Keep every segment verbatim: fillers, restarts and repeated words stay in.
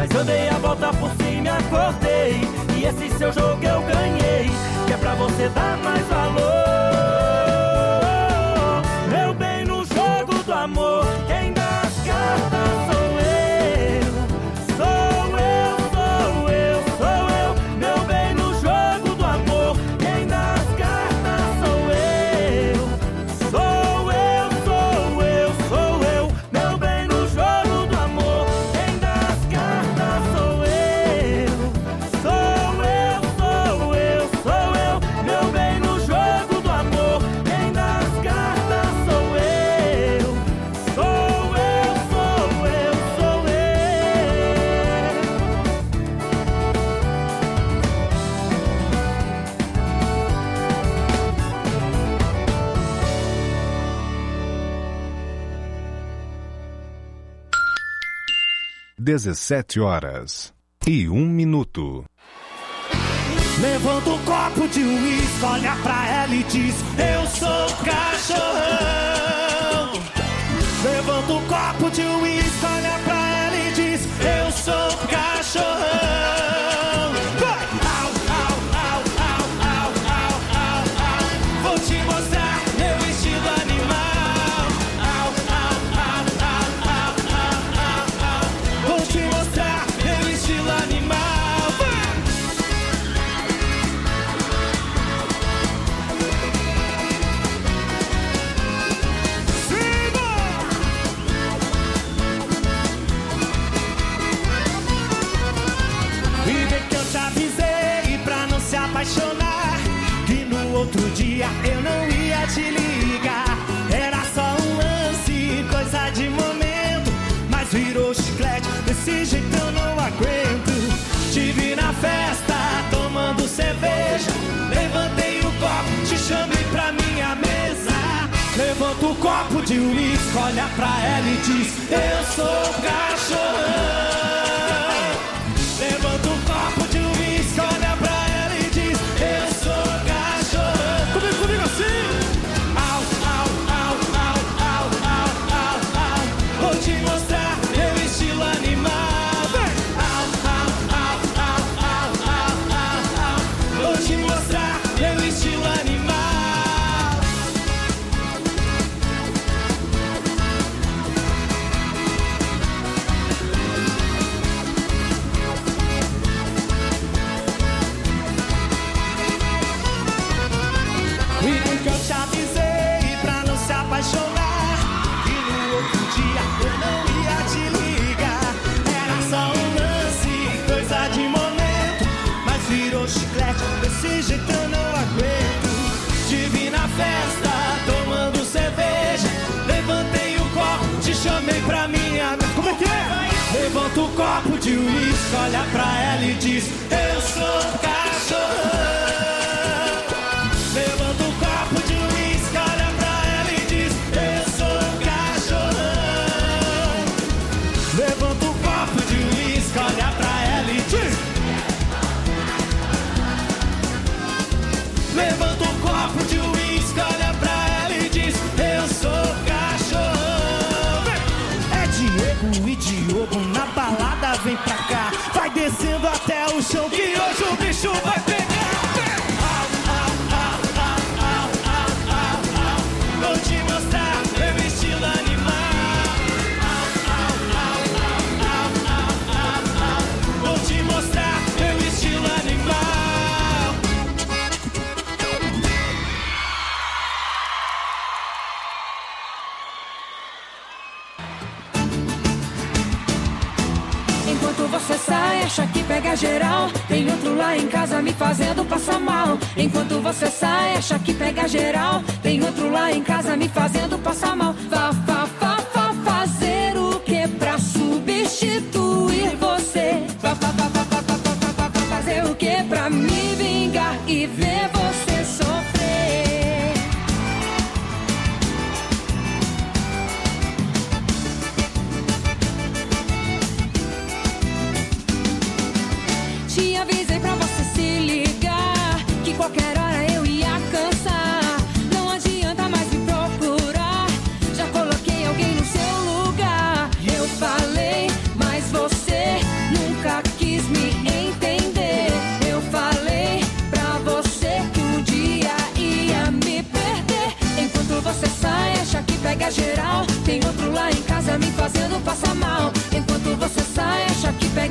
Mas eu dei a volta por cima e acordei, e esse seu jogo eu ganhei, que é pra você dar mais valor. Meu bem, no jogo do amor, quem dá as cartas sou eu. Sou eu, sou eu, sou eu. Meu bem, no jogo do amor, quem dá as cartas sou eu. Sou eu, sou eu, sou eu. Meu bem, no jogo do amor, quem dá as cartas sou eu. Sou eu, sou eu, sou eu. Meu bem, no jogo do amor, quem dá as cartas sou eu. Sou eu, sou eu, sou eu. dezessete horas e um minuto. Levanta um copo de uísque, olha pra ela e diz: eu sou cachorrão. Levanta um copo de uísque, olha pra ela e diz: eu sou cachorrão. Vai! Au, au, au, au, au, au, au, au. Vou te mostrar meu estilo animal. Au, au, au, au, au, au, au, au. Vou te mostrar meu estilo animal. Vai! E bem que eu te avisei pra não se apaixonar, que no outro dia eu não ia te ligar. Era só um lance, coisa de momento, mas virou chiclete, desse jeito eu não aguento. Te vi na festa, tomando cerveja, levantei o copo, te chamei pra minha mesa. Levanta o copo de uísque, olha pra ela e diz: eu sou cachorrão. Levanta um copo de uísque, olha pra ela e diz: eu sou cachorrão. Comigo, comigo assim. Au, au, au, au, au, au, au, au. Vou te mostrar meu estilo animal. Vem. Au, au, au, au, au, au, au, au. Vou te mostrar meu estilo animal. E bem que eu te avisei pra não se apaixonar, que no outro dia eu não ia te ligar. Era só um lance, coisa de momento, mas virou chiclete, desse jeito eu não aguento. Te vi na festa, tomando cerveja, levantei o copo, te chamei pra minha mesa. Como é que é? Levanta o copo de uísque, olha pra ela e diz: eu sou cachorrão. Levanta um copo de uísque, olha pra ela e diz: eu sou cachorrão. Levanta um copo de uísque, olha pra ela e diz: levanta um copo de uísque, olha pra ela e diz: eu sou cachorrão. É Diego e Diogo na balada, vem pra cá. Vai descendo até o chão que hoje o bicho vai pegar. Vou te mostrar meu estilo animal. Au, au, au, au, au, au, au, au. Vou te mostrar meu estilo animal. Enquanto você sai, acha que pega geral, tem outro lá em casa me fazendo passar mal. Enquanto você sai, acha que pega geral, tem outro lá em casa me fazendo passar mal. Vá, vá, vá, vá fazer o que pra substituir você? Vá, vá, vá, vá, vá, vá, vá, vá, vá fazer o que pra me vingar e ver você sofrer? Te avisei pra você se ligar, que qualquer hora eu ia cansar. Não adianta mais me procurar, já coloquei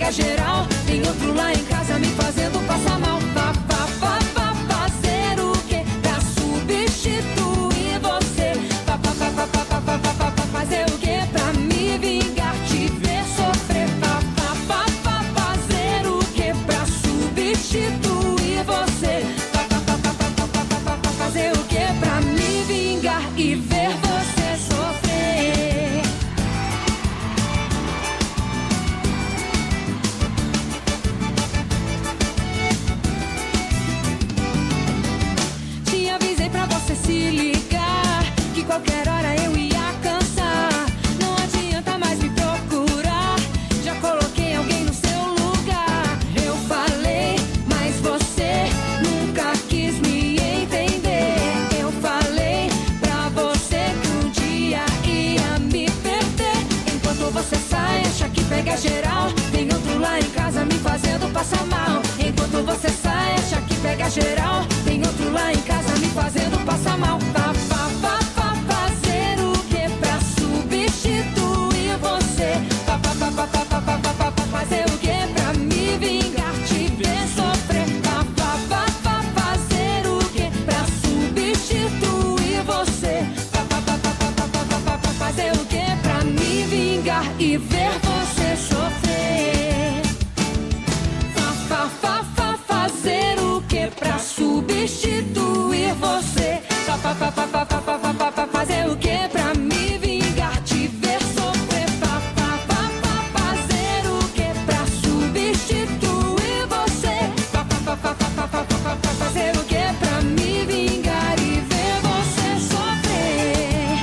pega geral. Tem outro lá em casa me fazendo passar mal. Vá, vá, vá, vá fazer o que pra substituir você? Vá, vá, vá, vá, vá, vá, vá, vá, vá fazer o que pra me vingar, te ver sofrer? Vá, vá, vá, vá fazer o que pra substituir você? Vá, vá, vá, vá, vá, vá, vá, vá, vá fazer o que pra me vingar e ver você sofrer? Te avisei pra você se ligar, que qualquer hora eu ia cansar. Não adianta mais me procurar, já coloquei alguém no seu lugar. Eu falei, mas você nunca quis me entender. Eu falei pra você que um dia ia me perder. Enquanto você sai, acha que pega geral. Tem outro lá em casa me fazendo passar mal. Enquanto você sai, acha que pega geral. Tem outro lá em casa me fazendo passar mal. Vá, vá, vá, vá fazer o que pra substituir você? Vá, vá, vá, vá, vá, vá, vá, vá, vá fazer o que pra me vingar, te ver sofrer? Vá, vá, vá, vá fazer o que pra substituir você? Vá, vá, vá, vá, vá, vá, vá, vá, vá fazer o que pra me vingar e ver você sofrer? Vá, vá, vá, vá fazer o que pra substituir você? Vá, vá, vá, vá, vá, vá, vá, vá, vá fazer o que pra me vingar, te ver sofrer? Vá, vá, vá, vá fazer o que pra substituir você? Vá, vá, vá, vá, vá, vá, vá, vá fazer o que pra me vingar e ver você sofrer?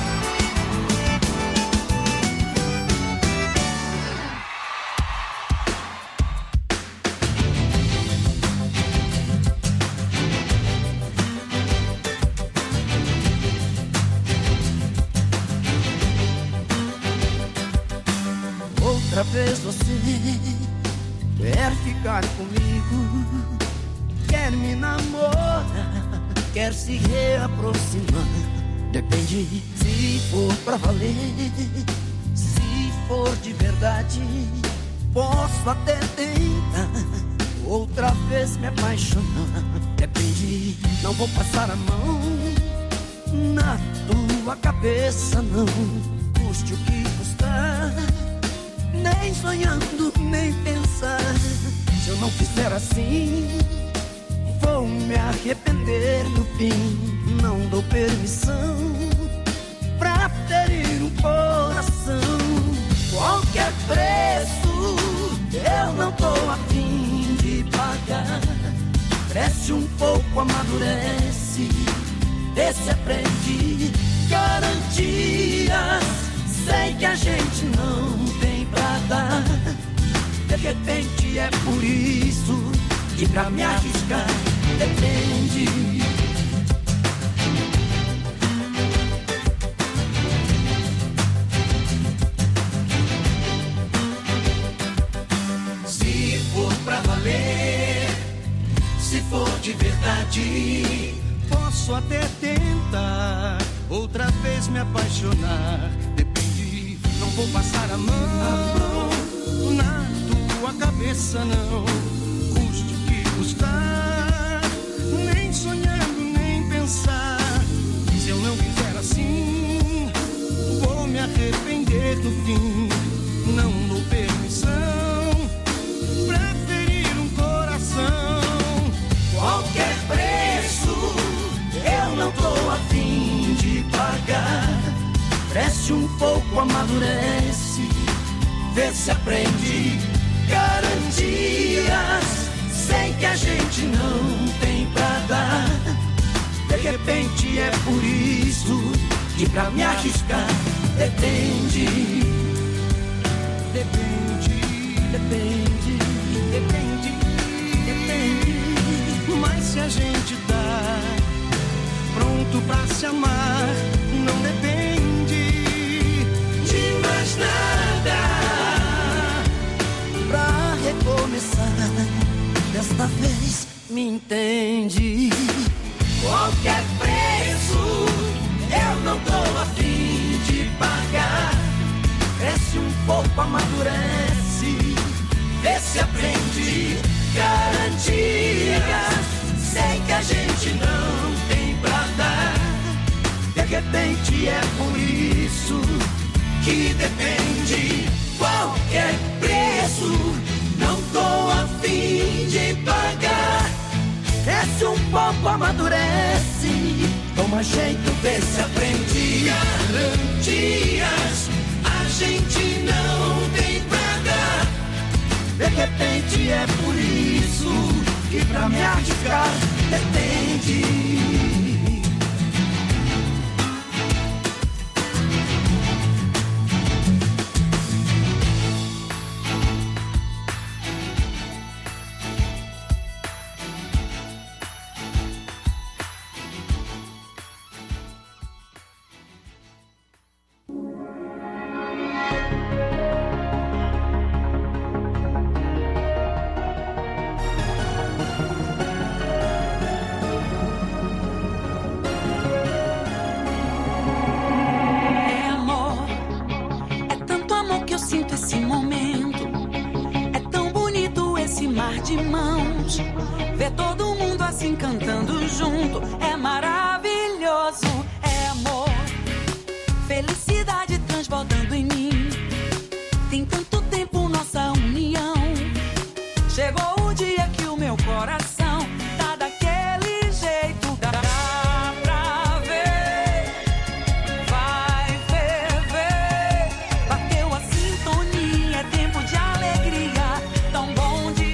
Outra vez você quer ficar comigo, quer me namorar, quer se reaproximar. Depende se for pra valer, se for de verdade. Posso até tentar outra vez me apaixonar. Depende, não vou passar a mão na tua cabeça, não. Custe o que custar, nem sonhando, nem pensar. Se eu não fizer assim, vou me arrepender no fim. Não dou permissão pra ferir um coração. Qualquer preço eu não tô a fim de pagar. Cresce um pouco, amadurece, vê se aprende. Garantias, sei que a gente não tem pra dar. De repente é por isso que pra me arriscar depende. Se for pra valer, se for de verdade, posso até tentar outra vez me apaixonar. Depende, não vou passar a mão na tua cabeça, não. Custe o que custar, nem sonhando, nem pensar. Se eu não fizer assim, vou me arrepender no fim. Não dou permissão pra ferir um coração. Qualquer preço eu não tô a fim de pagar. Cresce um pouco, amadurece, vê se aprende. Garantias, sei que a gente não tem pra dar. De repente é por isso que pra me arriscar depende. Depende, depende, depende, depende. Mas se a gente tá pronto pra se amar, não depende de mais nada. Pra recomeçar, desta vez me entende. Qualquer preço eu não tô a fim de pagar. Cresce um pouco, amadurece, repente é por isso que depende qualquer preço. Não tô a fim de pagar. Desce um pouco, amadurece, toma jeito, vê se aprende. Garantias a gente não tem pra dar. De repente é por isso que pra me arriscar depende. De mãos, ver todo mundo assim cantando junto é maravilhoso, é amor, felicidade transbordando em mim. Tem tanto tempo nossa união, chegou o dia que o meu coração tá daquele jeito. Dá pra ver, vai ferver, bateu a sintonia, é tempo de alegria, tão bom de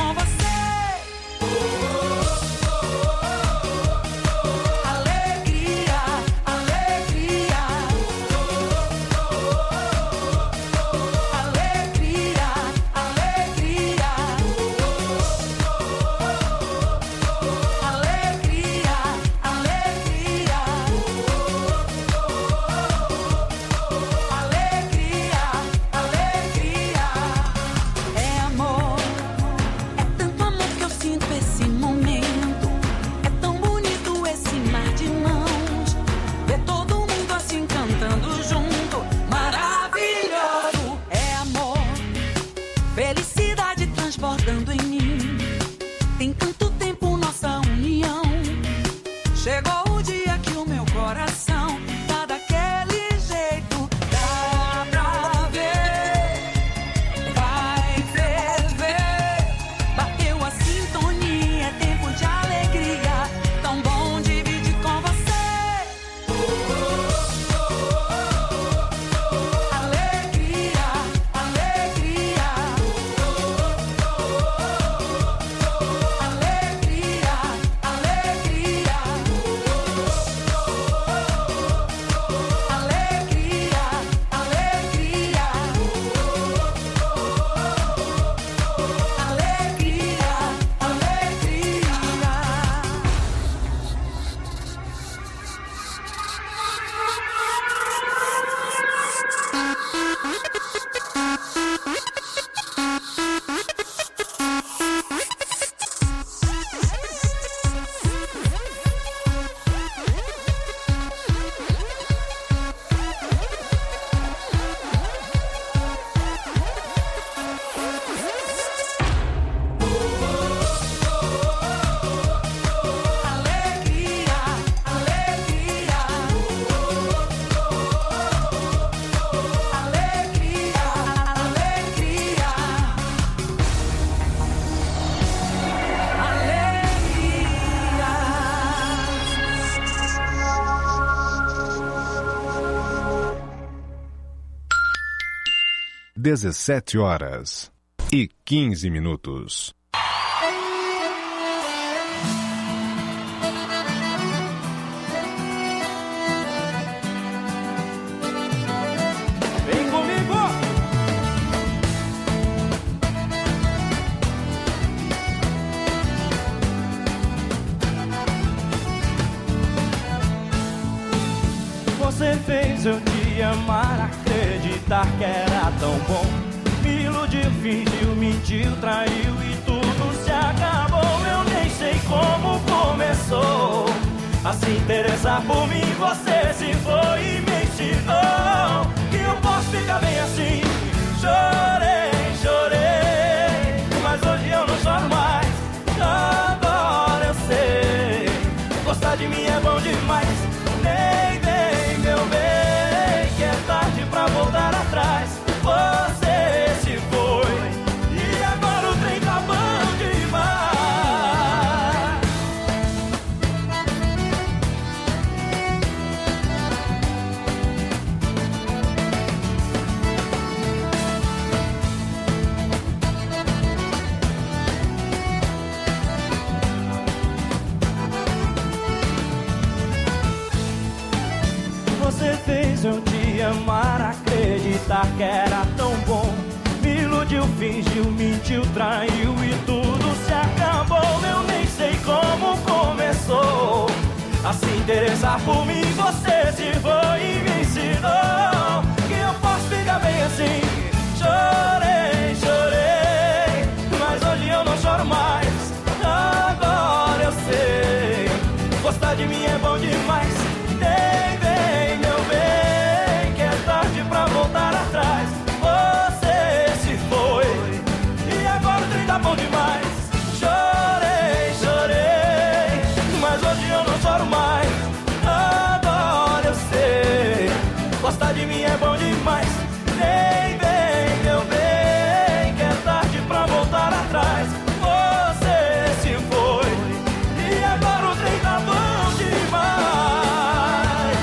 dezessete horas e quinze minutos. Vem comigo! Você fez eu te amar, acreditar que era tão bom. Me iludiu, fingiu, mentiu, traiu e tudo se acabou. Eu nem sei como começou a se interessar por mim. Você se foi e me ensinou que eu posso ficar bem assim. Chorei, chorei, mas hoje eu não choro mais. Agora eu sei, gostar de mim é bom demais. Nem vem mentiu, traiu e tudo se acabou. Eu nem sei como começou a se interessar por mim. Você se foi e me ensinou que eu posso ficar bem assim. Chorei, chorei, mas hoje eu não choro mais. Agora eu sei, gostar de mim é bom demais. Nem vem, meu bem, que é tarde pra voltar atrás. Você se foi e agora o trem tá bom demais. Chorei, chorei, mas hoje eu não choro mais. Agora eu sei, gostar de mim é bom demais. Nem vem, meu bem, que é tarde pra voltar atrás. Você se foi e agora o trem tá bom demais.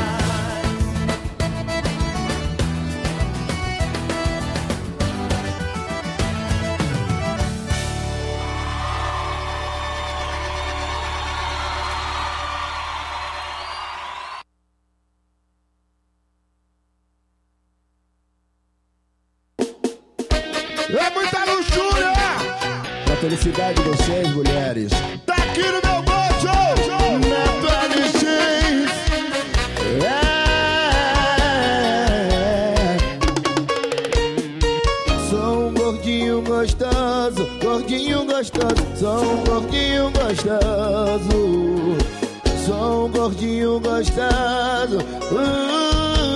É muita luxúria pra felicidade de vocês, mulheres. Tá aqui no meu bolso, Neto L X. É. Sou um gordinho gostoso, gordinho gostoso. Sou um gordinho gostoso. Sou um gordinho gostoso. Uh.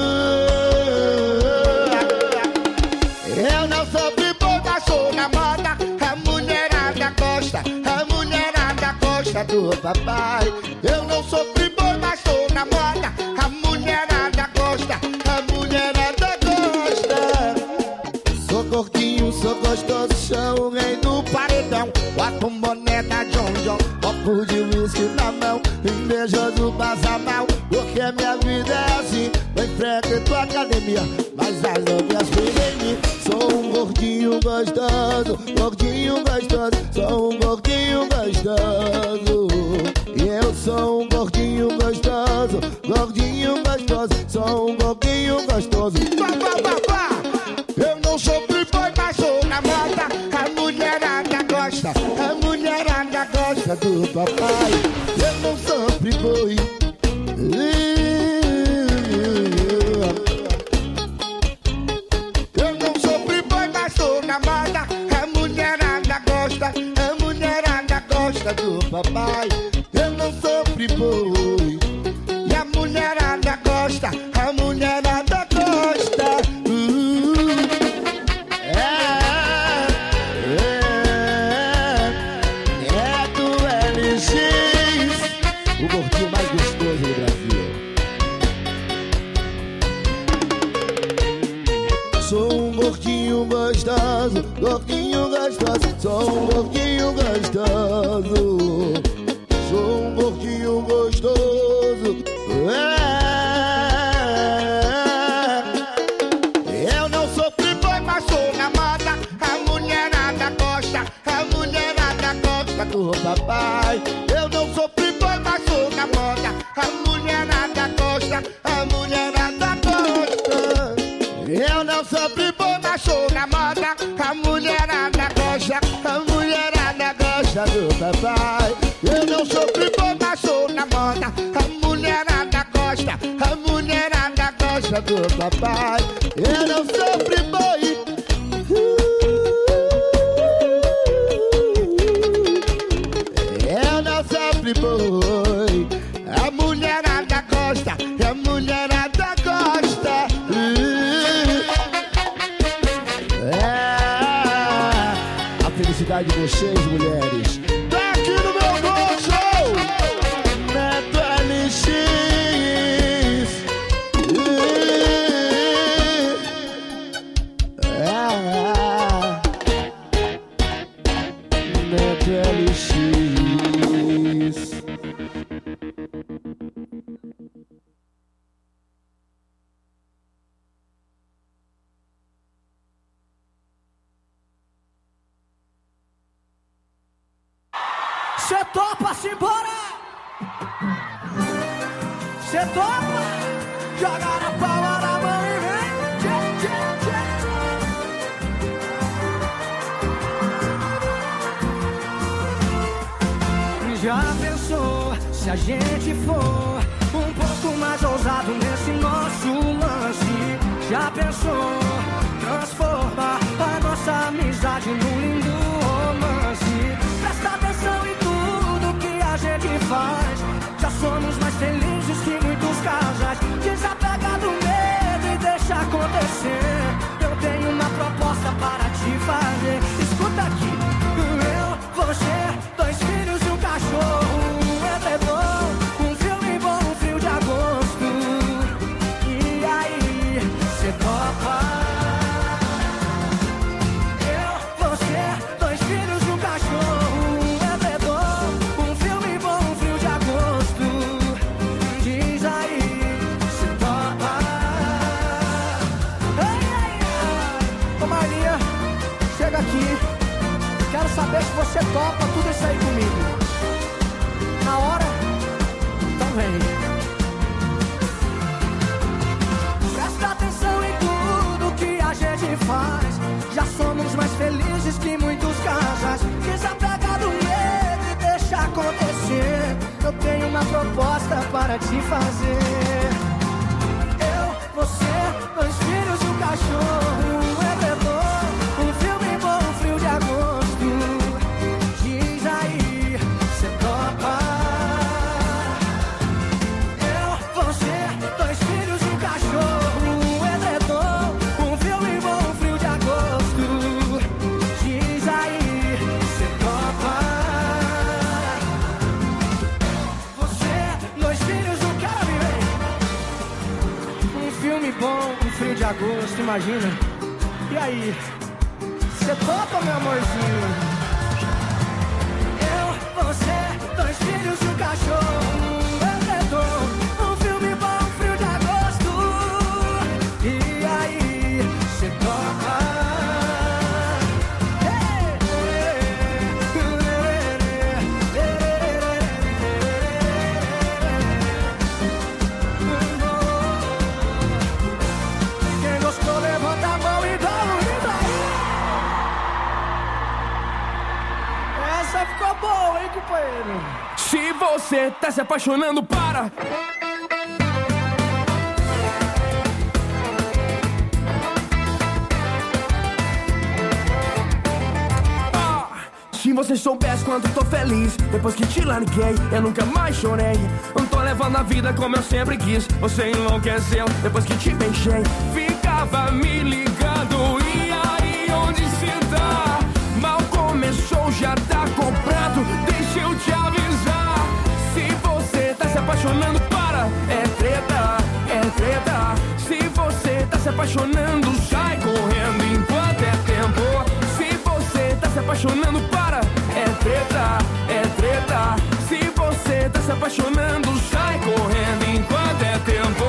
Eu não sou boi, mas sou na moda. A mulherada gosta, a mulherada gosta do papai. Eu não sou boi, mas sou na moda. A mulherada gosta, a mulherada gosta. Sou gordinho, sou gostoso, sou o rei do paredão. Bota um boné da John John, copo de whisky na mão. Invejoso passa mal, porque minha vida é assim. Eu enfrento a academia, mas as novias vivem em mim. Sou um gordinho gostoso, gordinho gostoso. Sou um gordinho gostoso. E eu sou um gordinho gostoso, gordinho gostoso. Sou um gordinho gostoso. Pá, pá, pá, pá. Eu não sou playboy, mas sou na moda. A mulherada gosta, a mulherada gosta do papai. Eu não sou playboy. Eu não sou playboy, mas sou na moda. A mulherada gosta, a mulherada gosta do papai. Eu não sou playboy. E a mulherada gosta, a mulherada gosta. Uh, é, é, é do L X, o gordinho mais gostoso do Brasil. Sou um gordinho gostoso, gordinho gostoso. Sou um gordinho gostoso. Sou um gordinho gostoso. É. Eu não sou playboy, mas sou na moda. A mulherada gosta, a mulherada gosta do papai. Eu não sou playboy, mas sou na moda. A mulherada gosta, a mulherada gosta. Eu não sou playboy, mas sou na moda. A mulherada gosta, a mulherada gosta do papai. Eu não sou playboy, mas sou na moda. A mulherada gosta, a mulherada gosta do papai. Eu não sou playboy. Eu não sou playboy. A mulherada gosta, a mulherada gosta. É. A felicidade de vocês, mulheres, tá aqui no meu bolso. Neto L X. É. Neto L X. Cê topa-se embora? Cê topa? Joga na palma da mão e vem. Tchê, tchê, tchê. Já pensou se a gente for um pouco mais ousado nesse nosso lance? Já pensou transformar a nossa amizade num lindo romance? Presta atenção em tudo que a gente faz. Já somos mais felizes que muitos casais. Desapega do medo e deixa acontecer. Eu tenho uma proposta para te fazer. Escuta aqui. Eu, você, dois filhos e um cachorro, um edredom, um filme bom, um frio de agosto. E aí, cê topa? Eu, você, dois filhos e um cachorro, um edredom, um filme bom, um frio de agosto. Diz aí, cê topa? Ai, ai, ai. Ô Marlinha, chega aqui. Quero saber se você topa tudo isso aí comigo. Na hora? Então vem. Presta atenção em tudo que a gente faz. Já somos mais felizes que muitos casais. Desapega do medo e deixa acontecer. Eu tenho uma proposta para te fazer. Eu, você, dois filhos e um cachorro, um edredom, um filme bom, um frio de agosto. Diz aí, cê topa? Eu, você, dois filhos e um cachorro, um edredom, um filme bom, um frio de agosto. Diz aí, cê topa? Você, dois filhos, um cara viver. Um filme bom, um frio de agosto, imagina. E aí, cê topa, meu amorzinho? Eu, você, dois filhos e um cachorro, um edredom, um filme bom, um frio de agosto. E aí, cê topa? Quem gostou, levanta a mão e dá um grito aí. Essa ficou boa, hein, companheiro? Se você tá se apaixonando, para! Ah, se você soubesse quanto tô feliz depois que te larguei, eu nunca mais chorei. Não tô levando a vida como eu sempre quis. Você enlouqueceu depois que te beijei. Ficava me ligando, e aí onde cê tá? Mal começou, já tá comprado. Deixa eu te avisar. Se você tá se apaixonando, para. É treta, é treta. Se você tá se apaixonando, sai correndo enquanto é tempo. Se você tá se apaixonando, para. É treta, é treta. Se você tá se apaixonando, sai correndo enquanto é tempo.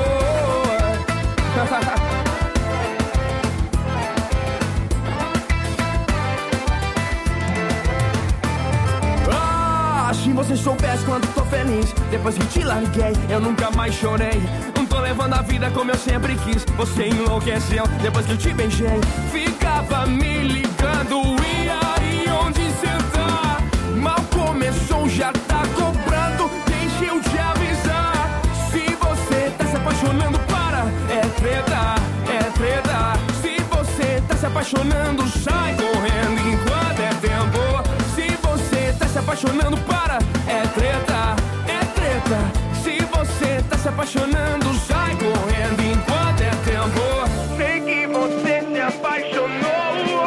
Ah, se você soubesse quanto tô feliz depois que te larguei, eu nunca mais chorei. Não tô levando a vida como eu sempre quis. Você enlouqueceu depois que eu te beijei. Ficava me ligando, e aí onde cê tá? Mal começou, já tá cobrando. Deixa eu te avisar. Se você tá se apaixonando, para. É treta, é treta. Se você tá se apaixonando, sai correndo enquanto é tempo. Se você tá se apaixonando, para. É treta, é treta. Se você tá se apaixonando, sai correndo enquanto é tempo. Sei que você se apaixonou.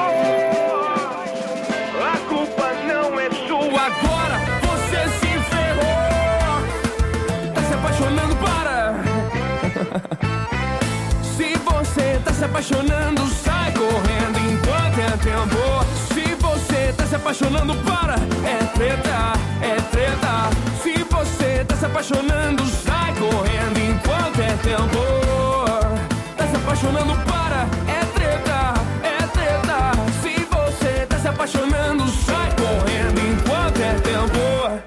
A culpa não é sua. Agora você se ferrou. Tá se apaixonando, para. Se você tá se apaixonando, sai correndo enquanto é tempo. Se você tá se apaixonando, para. É treta, é treta. Se você tá se apaixonando, sai correndo enquanto é tempo. Tá se apaixonando, para. É treta, é treta. Se você tá se apaixonando, sai correndo enquanto é tempo.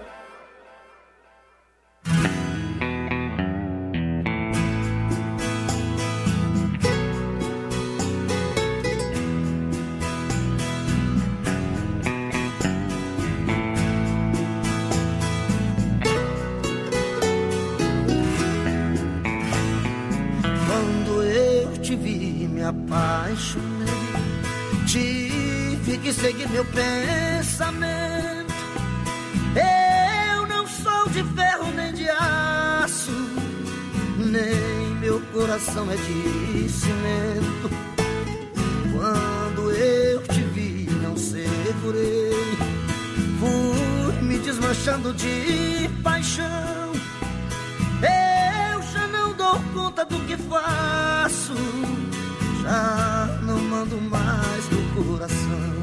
tive que seguir meu pensamento. Eu não sou de ferro nem de aço, nem meu coração é de cimento. Quando eu te vi, não segurei, fui me desmanchando de paixão. Eu já não dou conta do que faço, já não mando mais no coração.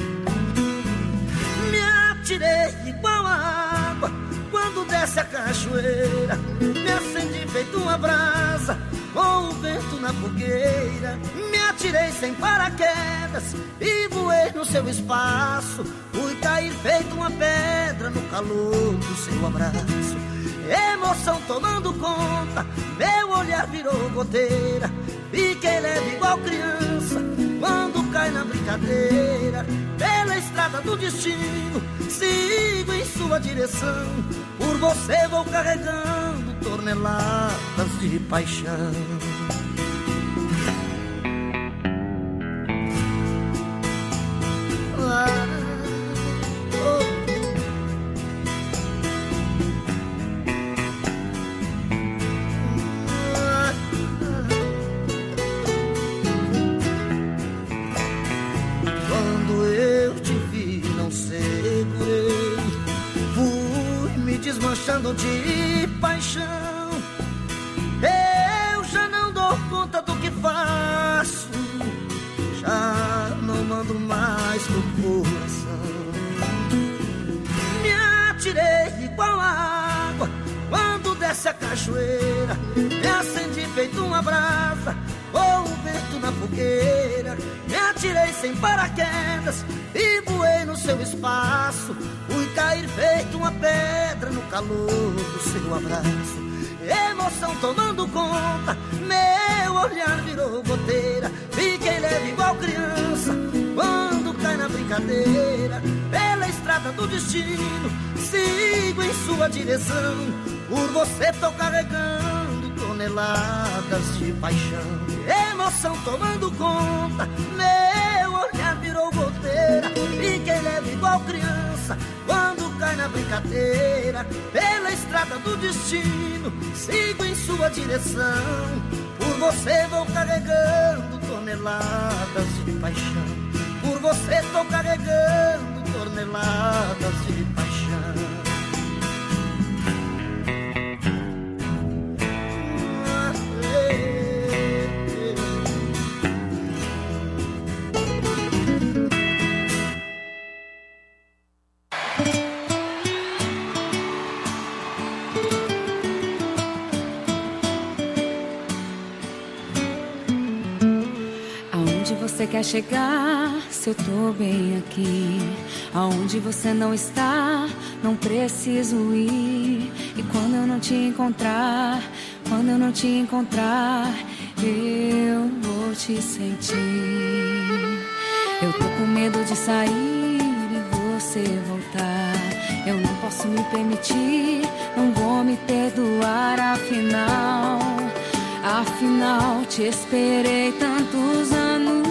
Me atirei igual a água quando desce a cachoeira, me acendi feito uma brasa com o vento na fogueira. Me atirei sem paraquedas e voei no seu espaço, fui cair feito uma pedra no calor do seu abraço. Emoção tomando conta, meu olhar virou goteira, fiquei leve igual criança quando cai na brincadeira. Pela estrada do destino, sigo em sua direção, por você vou carregando toneladas de paixão. Ah, oh. Quando eu te vi, não segurei, fui me desmanchando de paixão. Eu já não dou conta do que faço, já não mando mais no coração. Me atirei igual a água quando desce a cachoeira, me acendi feito uma brasa com o vento na fogueira. Me atirei sem paraquedas e voei no seu espaço, fui cair feito uma pedra no calor do seu abraço. Emoção tomando conta, meu olhar virou goteira, fiquei leve igual criança quando cai na brincadeira. Pela estrada do destino, sigo em sua direção, por você tô carregando toneladas de paixão. Emoção tomando conta, meu olhar virou goteira, fiquei leve igual criança quando cai na brincadeira. Pela estrada do destino, sigo em sua direção, por você vou carregando toneladas de paixão. Por você tô carregando toneladas de paixão. Você quer chegar, se eu tô bem aqui. Aonde você não está, não preciso ir. E quando eu não te encontrar, quando eu não te encontrar, eu vou te sentir. Eu tô com medo de sair e você voltar. Eu não posso me permitir, não vou me perdoar. Afinal, afinal te esperei tantos anos.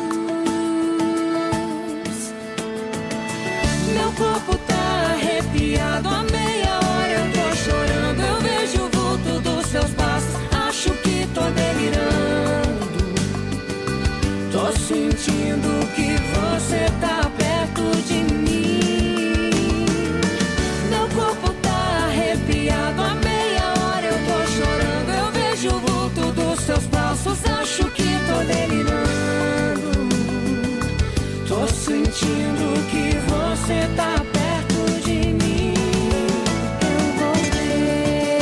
Meu corpo tá arrepiado, a meia hora eu tô chorando. Eu vejo o vulto dos seus passos, acho que tô delirando. Tô sentindo que você tá perto de mim. Meu corpo tá arrepiado, a meia hora eu tô chorando. Eu vejo o vulto dos seus passos, acho que tô delirando. Tô sentindo que você tá perto de mim. Eu voltei.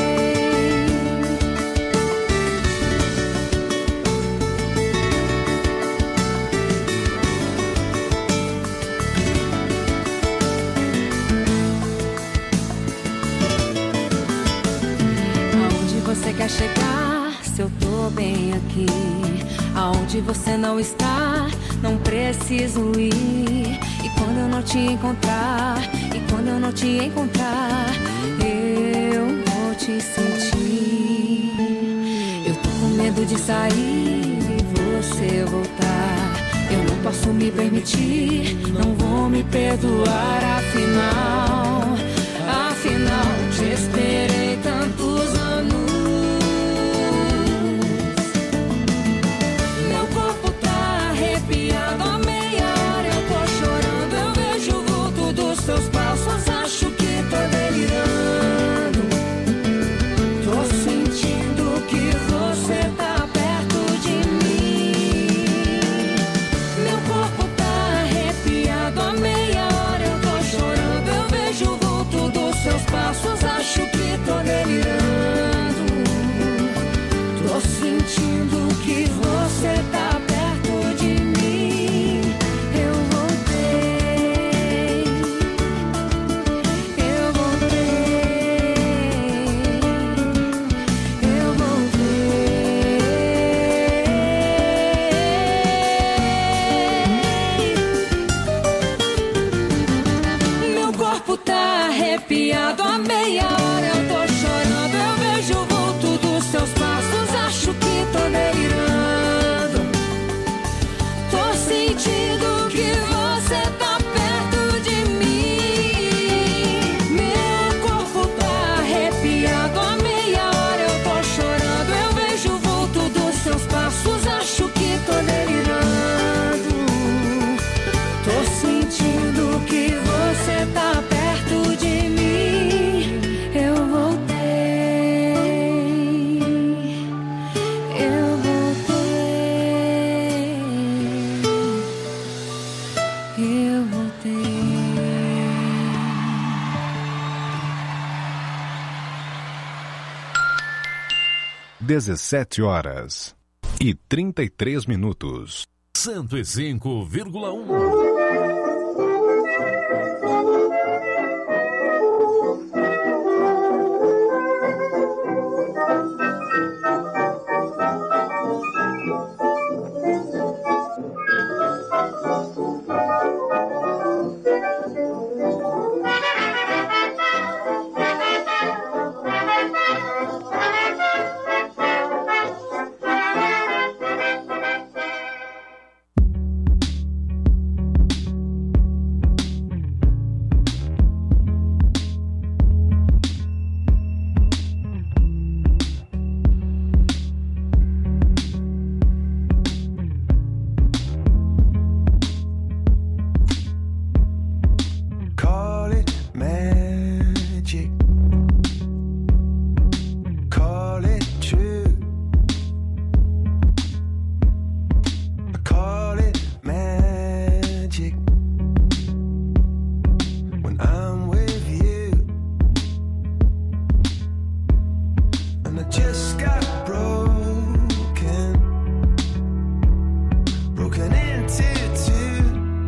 Aonde você quer chegar, se eu tô bem aqui? Aonde você não está, não preciso ir. E quando eu não te encontrar, e quando eu não te encontrar, eu vou te sentir. Eu tô com medo de sair e você voltar. Eu não posso me permitir, não vou me perdoar, afinal, afinal, te esperei tantos anos. Meu corpo tá arrepiado, há meia hora eu tô chorando, eu vejo o vulto dos seus passos, acho que tô delirando. Tô sentindo que você tá perto de mim. Meu corpo tá arrepiado, há meia hora eu tô chorando, eu vejo o vulto dos seus passos, acho que tô delirando. Tô sentindo que você tá perto de mim. Eu voltei, eu voltei, eu voltei. Meu corpo tá arrepiado, há meia hora eu tô chorando, eu vejo o vulto dos seus passos, acho que tô delirando. Tô sentindo que você tá perto de mim. Meu corpo tá arrepiado, há meia hora eu tô chorando, eu vejo o vulto dos seus passos, acho que tô delirando. Tô sentindo que você tá perto de mim. Eu voltei, eu voltei, eu voltei. dezessete horas e trinta e três minutos. cento e cinco vírgula um. Call it magic, call it true. I call it magic when I'm with you. And I just got broken, broken into two.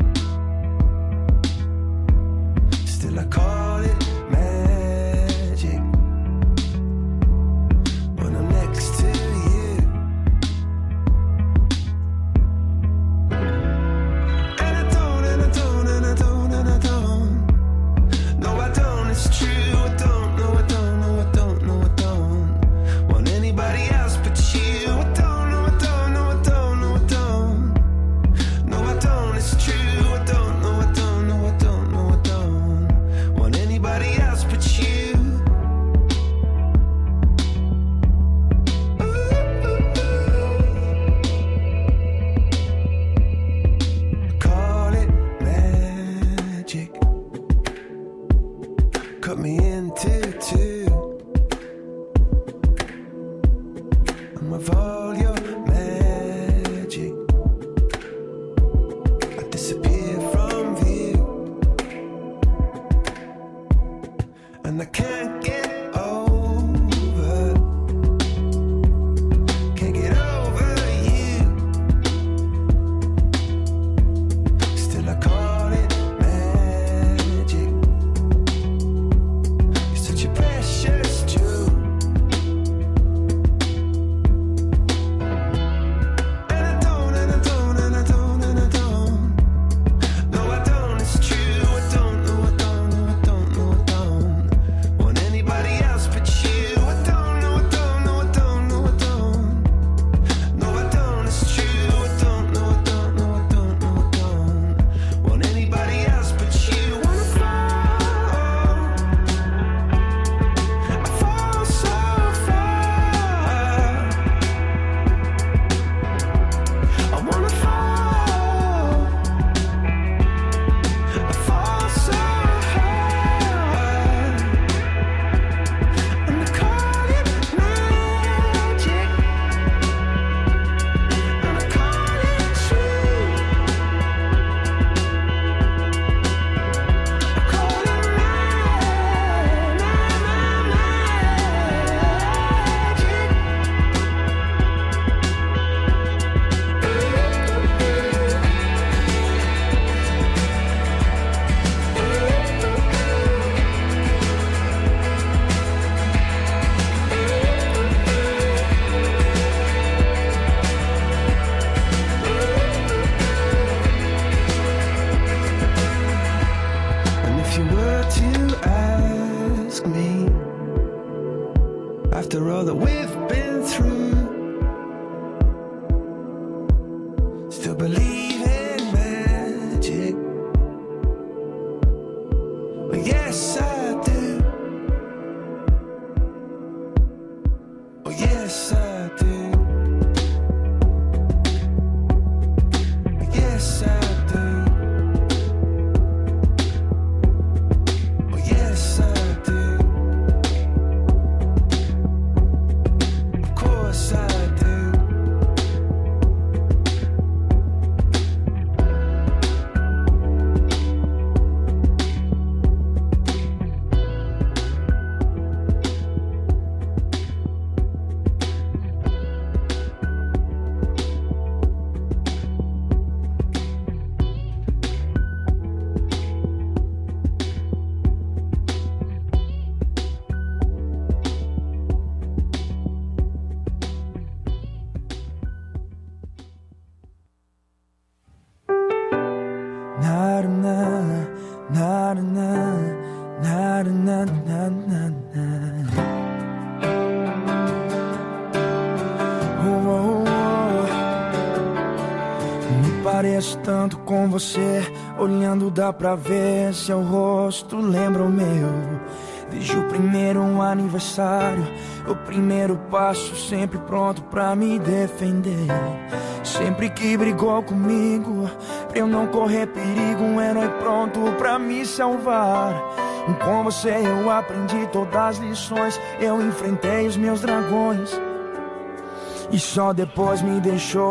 Still I call it magic when I'm next to you. And I don't, and I don't, and I don't, and I don't. No, I don't, it's true. I don't, no, I don't, no, I don't, no, I don't want anybody else but you. I don't, no, I don't, no, I don't, no, I don't. No, I don't, it's true. I don't, no, I don't, no, I don't, no, I don't want anybody else but you. Call it magic, cut me into two. I'm of all your magic, I disappear from view, and I can't get over, can't get over you. Still I call it magic. You're such a precious jewel. And I don't, and I don't, and I don't, and I don't. No, I don't, it's true. I don't, no, I don't, no, I don't, no, I don't want after all that we've been through. Still believe in magic. Well, yes, I do. Oh, yes, I do. Oh, yes, I do. Oh, yes, I do. Of course I do. Pareço tanto com você, olhando dá pra ver seu rosto lembra o meu. Desde o primeiro aniversário, o primeiro passo, sempre pronto pra me defender. Sempre que brigou comigo, pra eu não correr perigo, um herói pronto pra me salvar. Com você eu aprendi todas as lições, eu enfrentei os meus dragões e só depois me deixou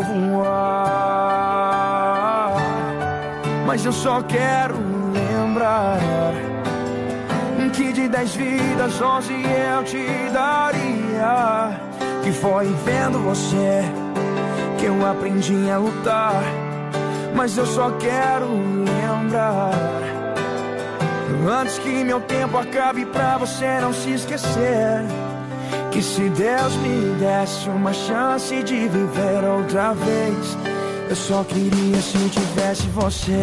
voar. Mas eu só quero lembrar que de dez vidas, onze eu te daria. Que foi vendo você que eu aprendi a lutar. Mas eu só quero lembrar, antes que meu tempo acabe, pra você não se esquecer, que se Deus me desse uma chance de viver outra vez, eu só queria se tivesse você.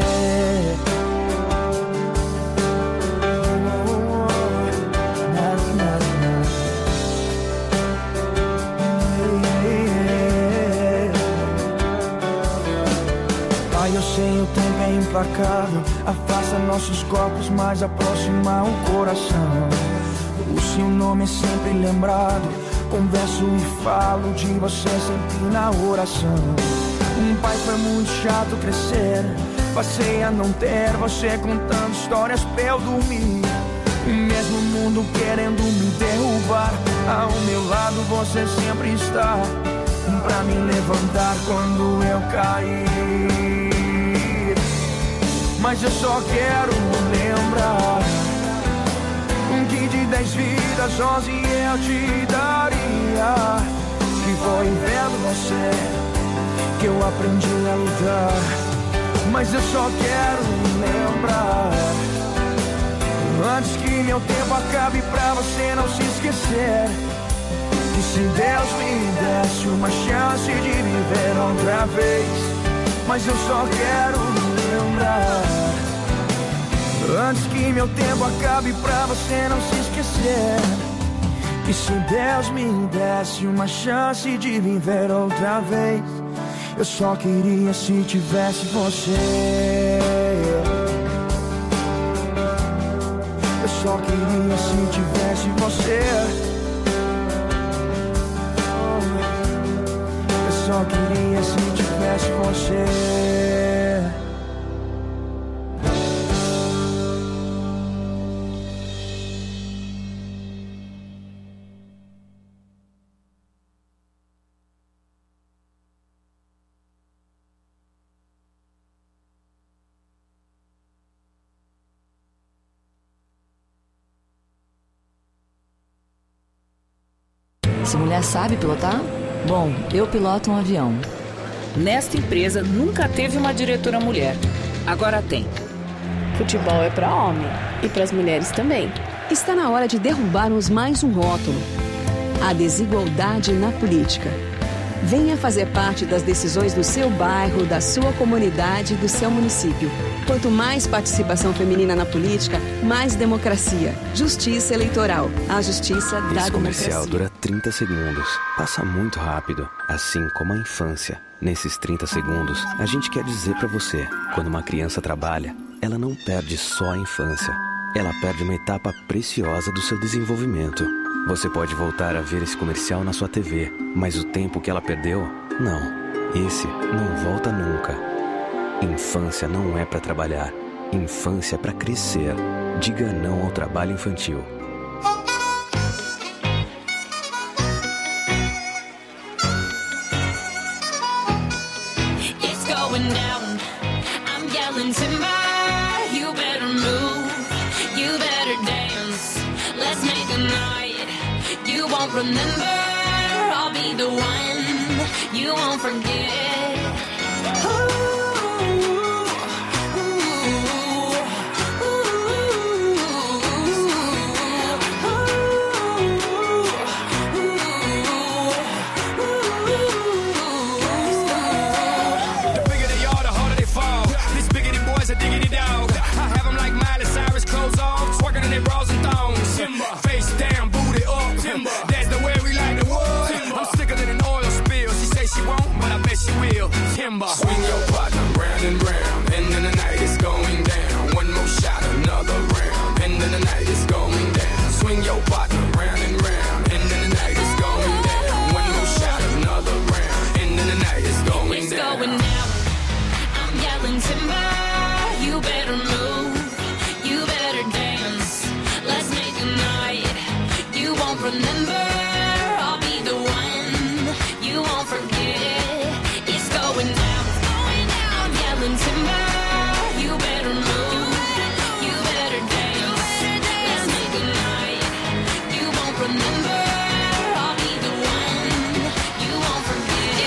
Pai, eu sei, o tempo é implacável, afasta nossos corpos, mas aproxima o coração. O seu nome é sempre lembrado, converso e falo de você sempre na oração. Um pai foi muito chato crescer, passei a não ter você contando histórias pra eu dormir. Mesmo o mundo querendo me derrubar, ao meu lado você sempre está, pra me levantar quando eu cair. Mas eu só quero lembrar que de dez vidas, onze eu te daria. Que foi vendo você que eu aprendi a lutar. Mas eu só quero lembrar, antes que meu tempo acabe, pra você não se esquecer, que se Deus me desse uma chance de viver outra vez. Mas eu só quero lembrar, antes que meu tempo acabe, pra você não se esquecer, que se Deus me desse uma chance de viver outra vez, eu só queria se tivesse você. Eu só queria se tivesse você. Eu só queria se tivesse você. Essa mulher sabe pilotar? Bom, eu piloto um avião. Nesta empresa nunca teve uma diretora mulher. Agora tem. Futebol é para homem e para as mulheres também. Está na hora de derrubarmos mais um rótulo: a desigualdade na política. Venha fazer parte das decisões do seu bairro, da sua comunidade, do seu município. Quanto mais participação feminina na política, mais democracia. Justiça Eleitoral. A justiça da Esse comercial democracia. dura trinta segundos. Passa muito rápido, assim como a infância. Nesses trinta segundos, a gente quer dizer pra você, quando uma criança trabalha, ela não perde só a infância. Ela perde uma etapa preciosa do seu desenvolvimento. Você pode voltar a ver esse comercial na sua T V, mas o tempo que ela perdeu, não. Esse não volta nunca. Infância não é pra trabalhar. Infância é pra crescer. Diga não ao trabalho infantil. It's going down. I'm yelling timber. You better move. You better dance. Let's make a night you won't remember. I'll be the one you won't forget. The bigger they are, the harder they fall. These biggity boys are diggity dog. I have them like Miley Cyrus, clothes off, twerking in their bras and thongs. Timber. Face down, booty up. Timber. That's the way we like the wood. Timber. I'm sicker than an oil spill. She say she won't, but I bet she will. Timber. Swing your partner round and round, and then the night is going down. One more shot, another round, and then the night is going down. Swing your partner round and round, and then the night is going down. One more shot, another round, and then the night is going It's down. going down. I'm yelling timber. You better move. You better dance. Let's make a night you won't remember. I'll be the one you won't forget. It's going down. It's going down. I'm yelling timber. You better move. You better dance. Let's make a night you won't remember. I'll be the one you won't forget.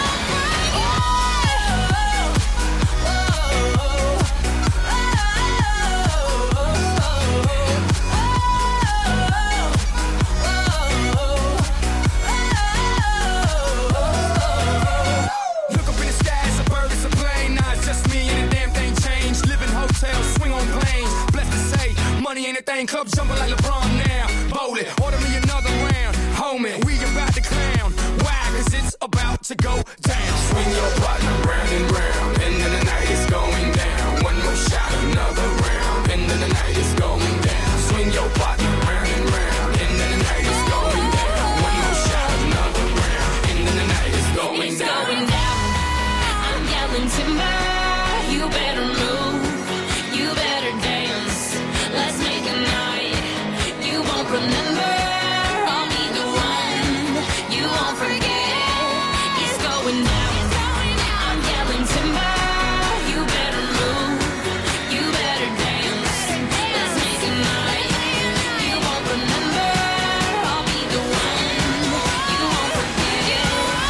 Look up in the sky, it's a bird, it's a plane. Nah, it's just me and the damn thing changed. Live in hotels, swing on planes. Blessed to say, money ain't a thing. Club jumping like LeBron now. Bowl it, order me another round. Homie, we about to clown. Why? Cause it's about to go down. Swing your partner round and round, and then the night is going down. One more shot, another round, and then the night is going down. Swing your partner round and round, and then the night is going down. One more shot, another round, and then the night is going It's down. going down. I'm yelling timber. You better move. You better dance. Let's make a night you won't remember. I'll be the one you won't forget. It's going down. I'm yelling timber. You better move. You better dance. Let's make a night you won't remember. I'll be the one you won't forget.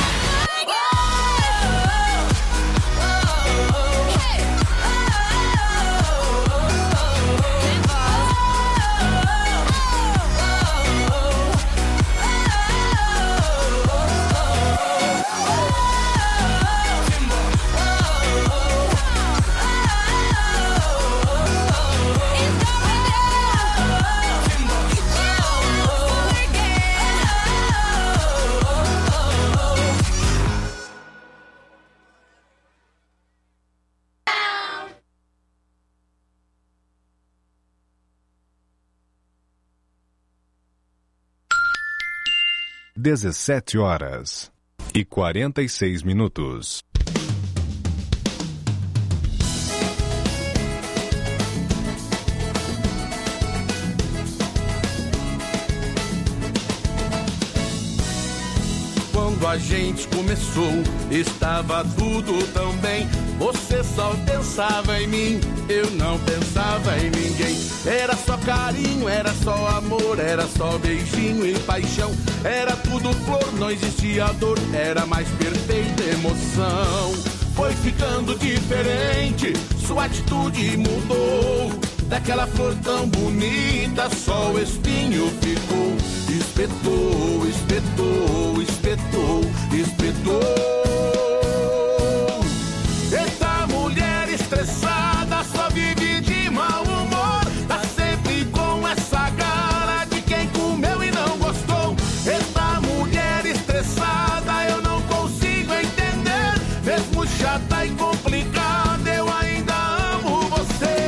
dezessete horas e quarenta e seis minutos. Quando a gente começou, estava tudo tão bem. Você só pensava em mim, eu não pensava em ninguém. Era só carinho, era só amor, era só beijinho e paixão. Era tudo flor, não existia dor, era mais perfeita emoção. Foi ficando diferente, sua atitude mudou. Daquela flor tão bonita, só o espinho ficou. Espetou, espetou, espetou, espetou. Eita mulher estressada, só vive de mau humor. Tá sempre com essa cara de quem comeu e não gostou. Eita mulher estressada, eu não consigo entender. Mesmo chata e complicada, eu ainda amo você.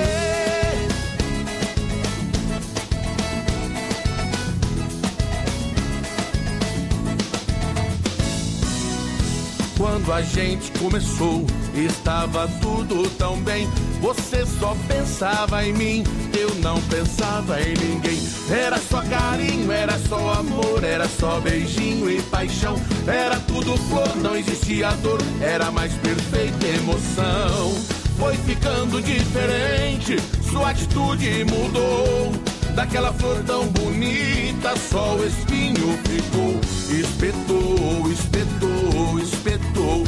Quando a gente começou, estava tudo tão bem. Você só pensava em mim, eu não pensava em ninguém. Era só carinho, era só amor, era só beijinho e paixão. Era tudo flor, não existia dor, era mais perfeita emoção. Foi ficando diferente, sua atitude mudou. Daquela flor tão bonita, só o espinho ficou. Espetou, espetou, espetou,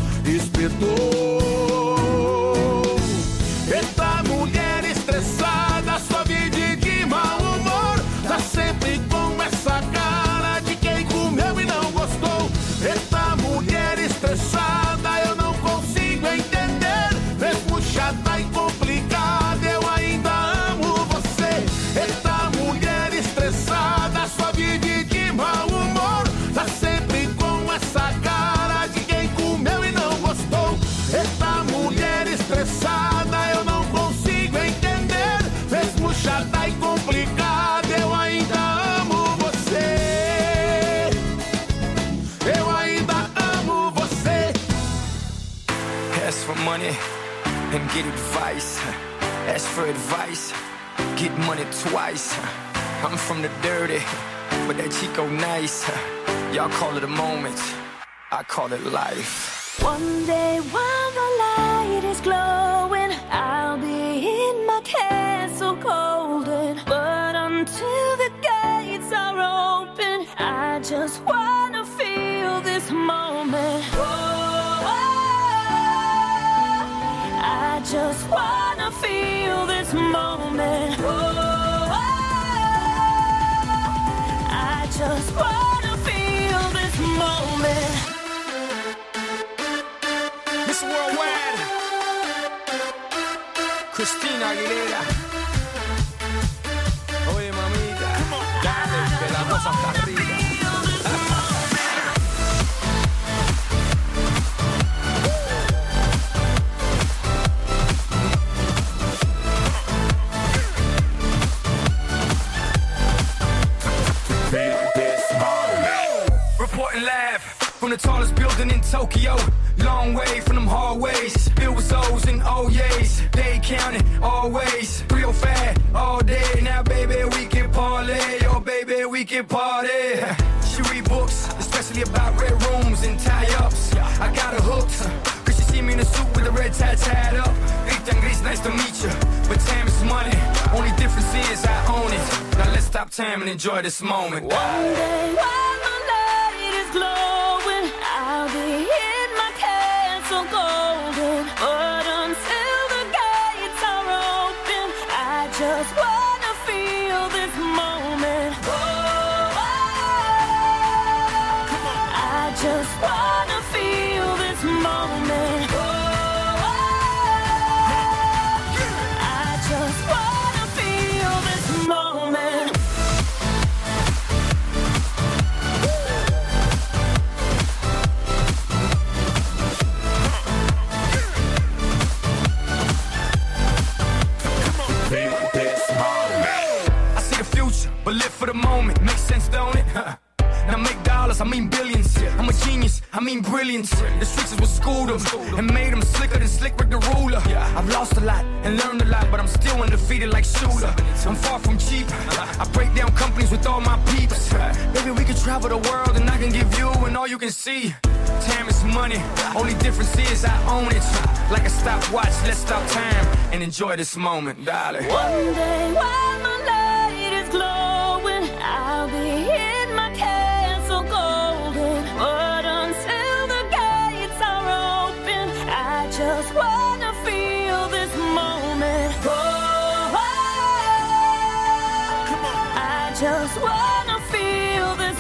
espetou. Eita mulher estressada, só vive de mau humor. Tá sempre com essa cara de quem comeu e não gostou. Eita mulher estressada, eu não consigo entender. Mesmo chata e complicada, eu ainda amo você. Eita mulher estressada, só vive de mau humor. Tá sempre com essa cara de quem comeu e não gostou. Eita mulher estressada, eu não consigo entender. Mesmo chata e complicada, eu ainda amo você. Eu ainda amo você. Ask for money and get advice. Ask for advice, get money twice. I'm from the dirty, but that Chico nice. Y'all call it a moment, I call it life. One day while the light is glowing, I'll be in my castle golden. But until the gates are open, I just wanna feel this moment. Whoa, I just wanna feel this moment. Whoa, I just wanna feel this moment. Miss Worldwide, Christina Aguilera. Oye mamita, dale que la cosa está arriba. Reporting live from the tallest building in Tokyo. Long way from them hallways, filled with O's and O's. They counting always, real fat all day. Now baby we can parlay, oh baby we can party. She read books, especially about red rooms and tie-ups. I got her hooked, cause she see me in a suit with a red tie tied up. Ethan Gris, nice to meet you, but time is money. Only difference is I own it. Now let's stop time and enjoy this moment. One day while my light is glowing, I'll be in my castle golden. But until the gates are open, I just wanna feel this moment. Whoa, I just wanna feel this moment. Whoa, I just wanna feel this moment. I see the future, but live for the moment. Makes sense, don't it? Now make dollars, I mean billions. I'm a genius, I mean brilliance. The streets is what schooled them and made them slicker than Slick Rick the Ruler. I've lost a lot and learned a lot, but I'm still undefeated like Shooter. I'm far from cheap. I break down companies with all my peeps. Baby, we can travel the world and I can give you and all you can see. Time is money, only difference is I own it. Like a stopwatch, let's stop time and enjoy this moment, darling. One day while my light is glowing, I'll be in my castle golden. But until the gates are open, I just wanna feel this moment. Oh, I just wanna feel this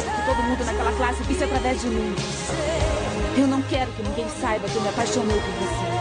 medo que todo mundo naquela classe visse através de mim. Eu não quero que ninguém saiba que eu me apaixonei por você.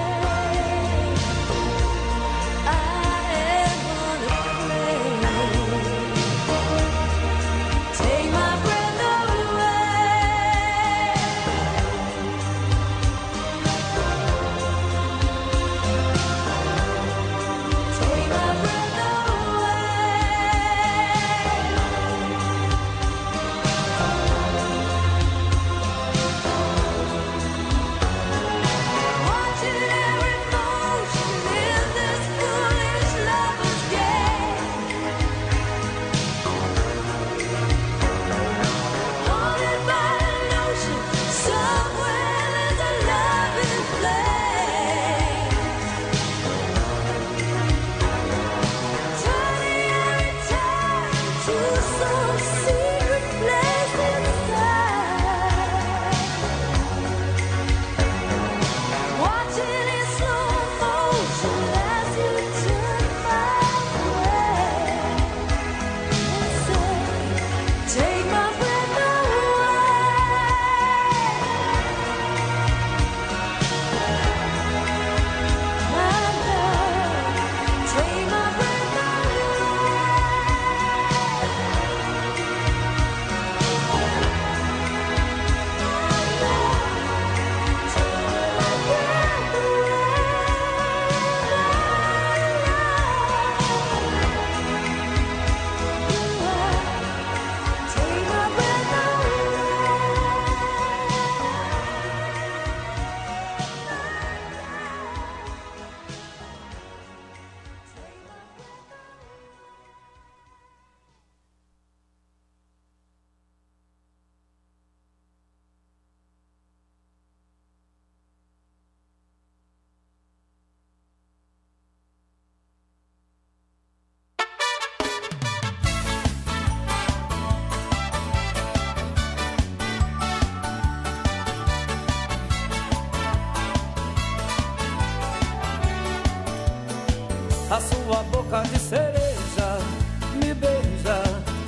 A sua boca de cereja me beija,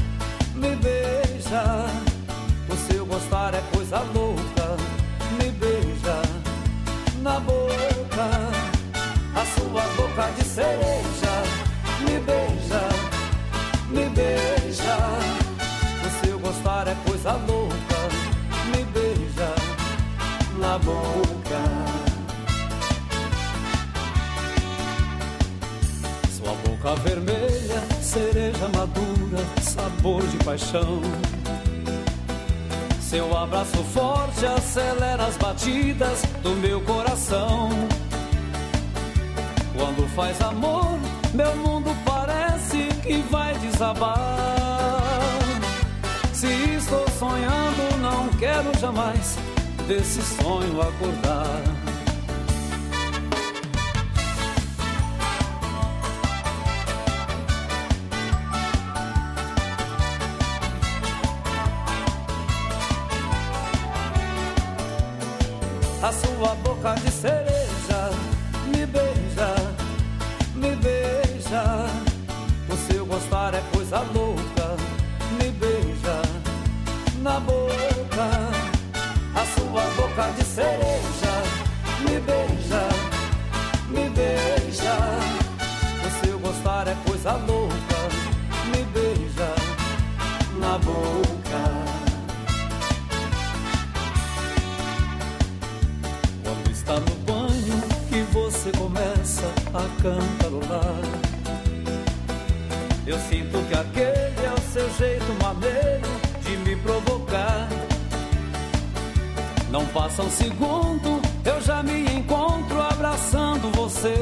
me beija. O seu gostar é coisa louca, me beija na boca. A sua boca de cereja me beija, me beija. O seu gostar é coisa louca, me beija na boca. Sua boca vermelha, cereja madura, sabor de paixão. Seu abraço forte acelera as batidas do meu coração. Quando faz amor, meu mundo parece que vai desabar. Se estou sonhando, não quero jamais desse sonho acordar. A sua boca de cereja me beija, me beija. O seu gostar é coisa louca, me beija na boca. A sua boca de cereja me beija, me beija. O seu gostar é coisa louca, me beija na boca. Está no banho que você começa a cantarolar. Eu sinto que aquele é o seu jeito maneiro de me provocar. Não passa um segundo, eu já me encontro abraçando você.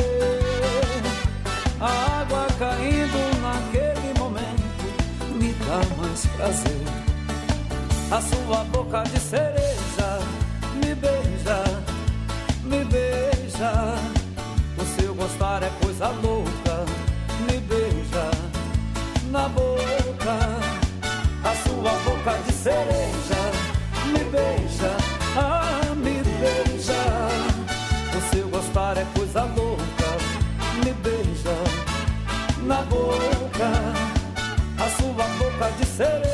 A água caindo naquele momento me dá mais prazer. A sua boca de cereja me beija, me beija. O seu gostar é coisa louca, me beija na boca. A sua boca de cereja me beija, ah, me beija. O seu gostar é coisa louca, me beija na boca. A sua boca de cereja